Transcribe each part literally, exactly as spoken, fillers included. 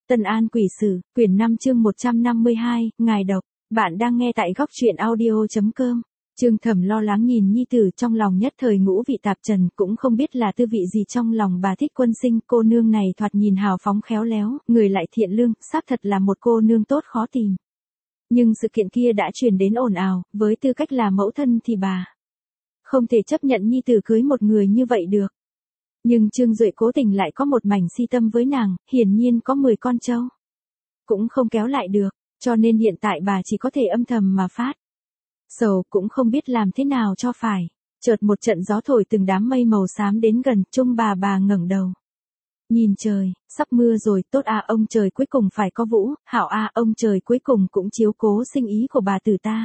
Tân An Quỷ Sử, quyển năm chương một trăm năm mươi hai, Ngài độc. Bạn đang nghe tại góc truyện audio.com. Trương Thẩm lo lắng nhìn nhi tử, trong lòng nhất thời ngũ vị tạp trần, cũng không biết là tư vị gì trong lòng bà thích Quân Sinh. Cô nương này thoạt nhìn hào phóng khéo léo, người lại thiện lương, xác thật là một cô nương tốt khó tìm. Nhưng sự kiện kia đã truyền đến ồn ào, với tư cách là mẫu thân thì bà không thể chấp nhận nhi tử cưới một người như vậy được. Nhưng Trương Duệ cố tình lại có một mảnh si tâm với nàng, hiển nhiên có mười con trâu cũng không kéo lại được, cho nên hiện tại bà chỉ có thể âm thầm mà phát sầu, cũng không biết làm thế nào cho phải. Chợt một trận gió thổi từng đám mây màu xám đến gần, Trung bà bà ngẩng đầu nhìn trời, sắp mưa rồi, tốt a, ông trời cuối cùng phải có vũ, hảo a, ông trời cuối cùng cũng chiếu cố sinh ý của bà tử ta.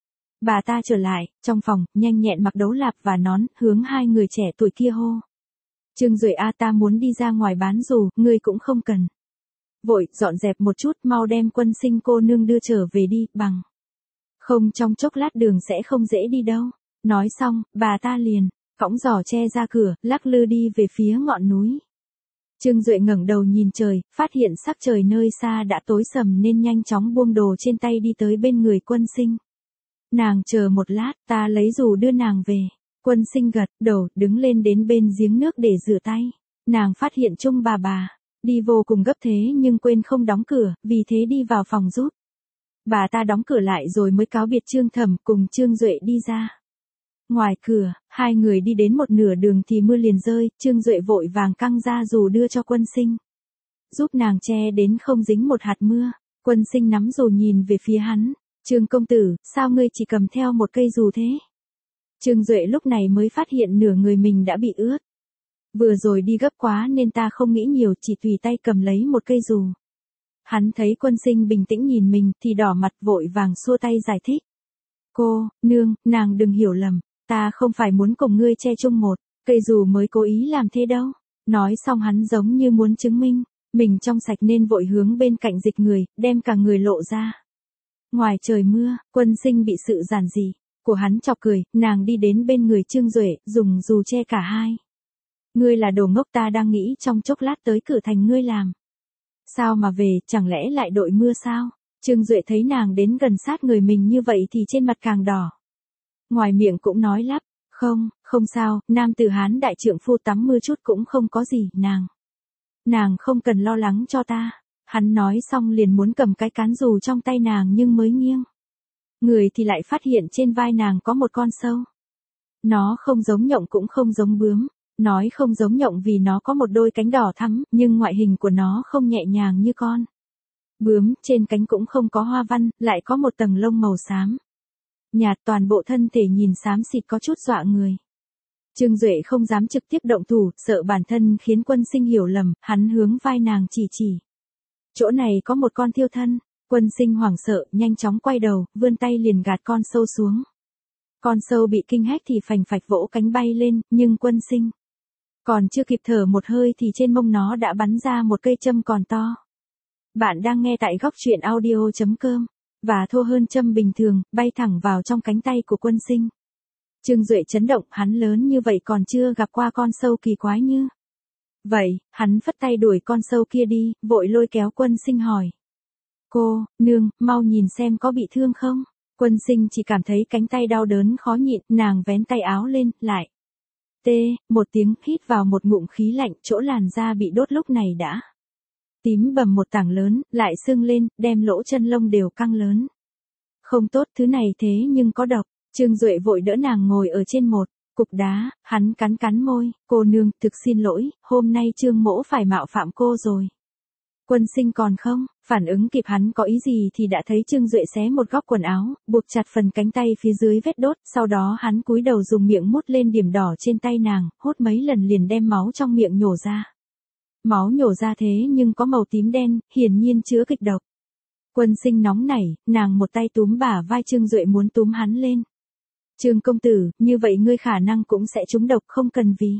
Bà ta trở lại, trong phòng, nhanh nhẹn mặc đấu lạp và nón, hướng hai người trẻ tuổi kia hô. Trương Duệ a, ta muốn đi ra ngoài bán dù, ngươi cũng không cần vội, dọn dẹp một chút, mau đem Quân Sinh cô nương đưa trở về đi, bằng không trong chốc lát đường sẽ không dễ đi đâu. Nói xong, bà ta liền cõng giỏ tre ra cửa, lắc lư đi về phía ngọn núi. Trương Duệ ngẩng đầu nhìn trời, phát hiện sắc trời nơi xa đã tối sầm nên nhanh chóng buông đồ trên tay đi tới bên người Quân Sinh. Nàng chờ một lát, ta lấy dù đưa nàng về. Quân Sinh gật đầu, đứng lên đến bên giếng nước để rửa tay. Nàng phát hiện Trung bà bà đi vô cùng gấp thế nhưng quên không đóng cửa, vì thế đi vào phòng giúp bà ta đóng cửa lại rồi mới cáo biệt Trương Thẩm cùng Trương Duệ đi ra. Ngoài cửa, hai người đi đến một nửa đường thì mưa liền rơi, Trương Duệ vội vàng căng ra dù đưa cho Quân Sinh, giúp nàng che đến không dính một hạt mưa. Quân Sinh nắm dù nhìn về phía hắn, Trương công tử, sao ngươi chỉ cầm theo một cây dù thế? Trương Duệ lúc này mới phát hiện nửa người mình đã bị ướt. Vừa rồi đi gấp quá nên ta không nghĩ nhiều, chỉ tùy tay cầm lấy một cây dù. Hắn thấy Quân Sinh bình tĩnh nhìn mình thì đỏ mặt, vội vàng xua tay giải thích. Cô, nương, nàng đừng hiểu lầm, ta không phải muốn cùng ngươi che chung một cây dù mới cố ý làm thế đâu. Nói xong hắn giống như muốn chứng minh mình trong sạch nên vội hướng bên cạnh dịch người, đem cả người lộ ra. Ngoài trời mưa, Quân Sinh bị sự giản dị của hắn chọc cười, nàng đi đến bên người Trương Duệ, dùng dù che cả hai. Ngươi là đồ ngốc, ta đang nghĩ trong chốc lát tới cửa thành ngươi làm sao mà về, chẳng lẽ lại đội mưa sao? Trương Duệ thấy nàng đến gần sát người mình như vậy thì trên mặt càng đỏ. Ngoài miệng cũng nói lắp, không, không sao, nam tử Hán đại trượng phu tắm mưa chút cũng không có gì, nàng. Nàng không cần lo lắng cho ta. Hắn nói xong liền muốn cầm cái cán dù trong tay nàng nhưng mới nghiêng người thì lại phát hiện trên vai nàng có một con sâu. Nó không giống nhộng cũng không giống bướm. Nói không giống nhộng vì nó có một đôi cánh đỏ thắm, nhưng ngoại hình của nó không nhẹ nhàng như con bướm, trên cánh cũng không có hoa văn, lại có một tầng lông màu xám nhạt, toàn bộ thân thể nhìn xám xịt có chút dọa người. Trương Duệ không dám trực tiếp động thủ, sợ bản thân khiến Quân Sinh hiểu lầm, hắn hướng vai nàng chỉ chỉ. Chỗ này có một con thiêu thân. Quân Sinh hoảng sợ, nhanh chóng quay đầu, vươn tay liền gạt con sâu xuống. Con sâu bị kinh hách thì phành phạch vỗ cánh bay lên, nhưng Quân Sinh còn chưa kịp thở một hơi thì trên mông nó đã bắn ra một cây châm còn to. Bạn đang nghe tại góc truyện audio.com, và thô hơn châm bình thường, bay thẳng vào trong cánh tay của Quân Sinh. Trương Duệ chấn động, hắn lớn như vậy còn chưa gặp qua con sâu kỳ quái như vậy, hắn phất tay đuổi con sâu kia đi, vội lôi kéo Quân Sinh hỏi. Cô, nương, mau nhìn xem có bị thương không? Quân Sinh chỉ cảm thấy cánh tay đau đớn khó nhịn, nàng vén tay áo lên, lại. Tê, một tiếng, hít vào một ngụm khí lạnh, chỗ làn da bị đốt lúc này đã tím bầm một tảng lớn, lại sưng lên, đem lỗ chân lông đều căng lớn. Không tốt, thứ này thế nhưng có độc. Trương Duệ vội đỡ nàng ngồi ở trên một cục đá, hắn cắn cắn môi, cô nương, thực xin lỗi, hôm nay Trương mỗ phải mạo phạm cô rồi. Quân Sinh còn không phản ứng kịp hắn có ý gì thì đã thấy Trương Duệ xé một góc quần áo, buộc chặt phần cánh tay phía dưới vết đốt, sau đó hắn cúi đầu dùng miệng mút lên điểm đỏ trên tay nàng, hốt mấy lần liền đem máu trong miệng nhổ ra. Máu nhổ ra thế nhưng có màu tím đen, hiển nhiên chứa kịch độc. Quân Sinh nóng nảy, nàng một tay túm bả vai Trương Duệ muốn túm hắn lên. Trương công tử, như vậy ngươi khả năng cũng sẽ trúng độc, không cần vì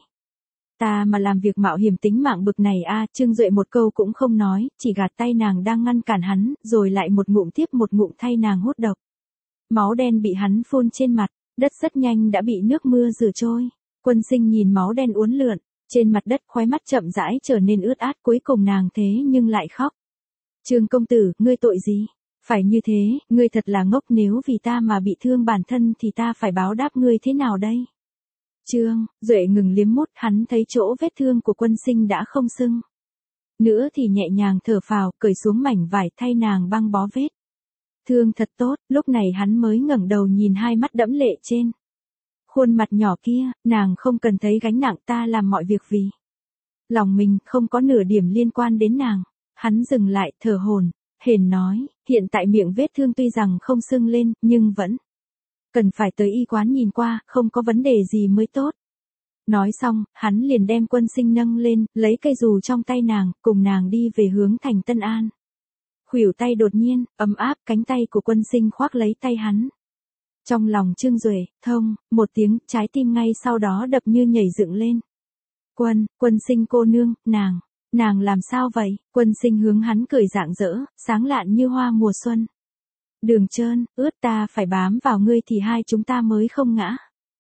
ta mà làm việc mạo hiểm tính mạng bực này a. Trương Duệ một câu cũng không nói, chỉ gạt tay nàng đang ngăn cản hắn, rồi lại một ngụm tiếp một ngụm thay nàng hút độc. Máu đen bị hắn phun trên mặt, đất rất nhanh đã bị nước mưa rửa trôi. Quân Sinh nhìn máu đen uốn lượn trên mặt đất, khóe mắt chậm rãi trở nên ướt át, cuối cùng nàng thế nhưng lại khóc. Trương công tử, ngươi tội gì? Phải như thế, ngươi thật là ngốc, nếu vì ta mà bị thương bản thân thì ta phải báo đáp ngươi thế nào đây? Trương Duệ ngừng liếm mút, hắn thấy chỗ vết thương của Quân Sinh đã không sưng nữa thì nhẹ nhàng thở phào, cởi xuống mảnh vải thay nàng băng bó vết thương thật tốt. Lúc này hắn mới ngẩng đầu nhìn hai mắt đẫm lệ trên khuôn mặt nhỏ kia, nàng không cần thấy gánh nặng, ta làm mọi việc vì lòng mình, không có nửa điểm liên quan đến nàng. Hắn dừng lại, thở hổn hển nói, hiện tại miệng vết thương tuy rằng không sưng lên, nhưng vẫn cần phải tới y quán nhìn qua, không có vấn đề gì mới tốt. Nói xong, hắn liền đem Quân Sinh nâng lên, lấy cây dù trong tay nàng, cùng nàng đi về hướng thành Tân An. Khuỷu tay đột nhiên, ấm áp, cánh tay của Quân Sinh khoác lấy tay hắn. Trong lòng Trương Duệ, thông, một tiếng, trái tim ngay sau đó đập như nhảy dựng lên. Quân, Quân Sinh cô nương, nàng, nàng làm sao vậy? Quân Sinh hướng hắn cười rạng rỡ, sáng lạn như hoa mùa xuân. Đường trơn, ướt, ta phải bám vào ngươi thì hai chúng ta mới không ngã.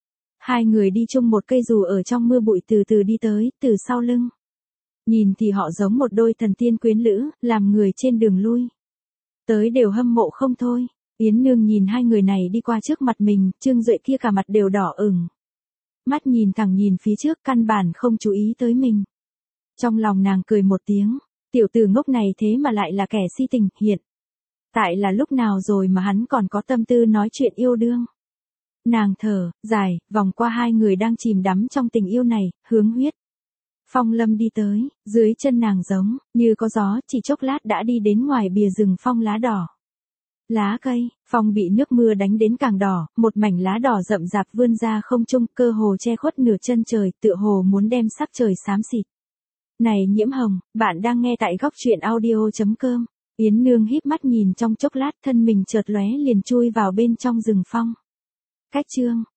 Hai người đi chung một cây dù ở trong mưa bụi, từ từ đi tới, từ sau lưng. Nhìn thì họ giống một đôi thần tiên quyến lữ, làm người trên đường lui tới đều hâm mộ không thôi. Yến Nương nhìn hai người này đi qua trước mặt mình, Trương Duệ kia cả mặt đều đỏ ửng. Mắt nhìn thẳng nhìn phía trước, căn bản không chú ý tới mình. Trong lòng nàng cười một tiếng, tiểu tử ngốc này thế mà lại là kẻ si tình, hiện tại là lúc nào rồi mà hắn còn có tâm tư nói chuyện yêu đương. Nàng thở dài, vòng qua hai người đang chìm đắm trong tình yêu này, hướng Huyết Phong Lâm đi tới, dưới chân nàng giống như có gió, chỉ chốc lát đã đi đến ngoài bìa rừng phong lá đỏ. Lá cây, phong bị nước mưa đánh đến càng đỏ, một mảnh lá đỏ rậm rạp vươn ra không trung, cơ hồ che khuất nửa chân trời, tựa hồ muốn đem sắc trời xám xịt. Này Nhiễm Hồng, bạn đang nghe tại góc truyện audio chấm com. Yến Nương híp mắt nhìn trong chốc lát, thân mình chợt lóe liền chui vào bên trong rừng phong. Cách Trương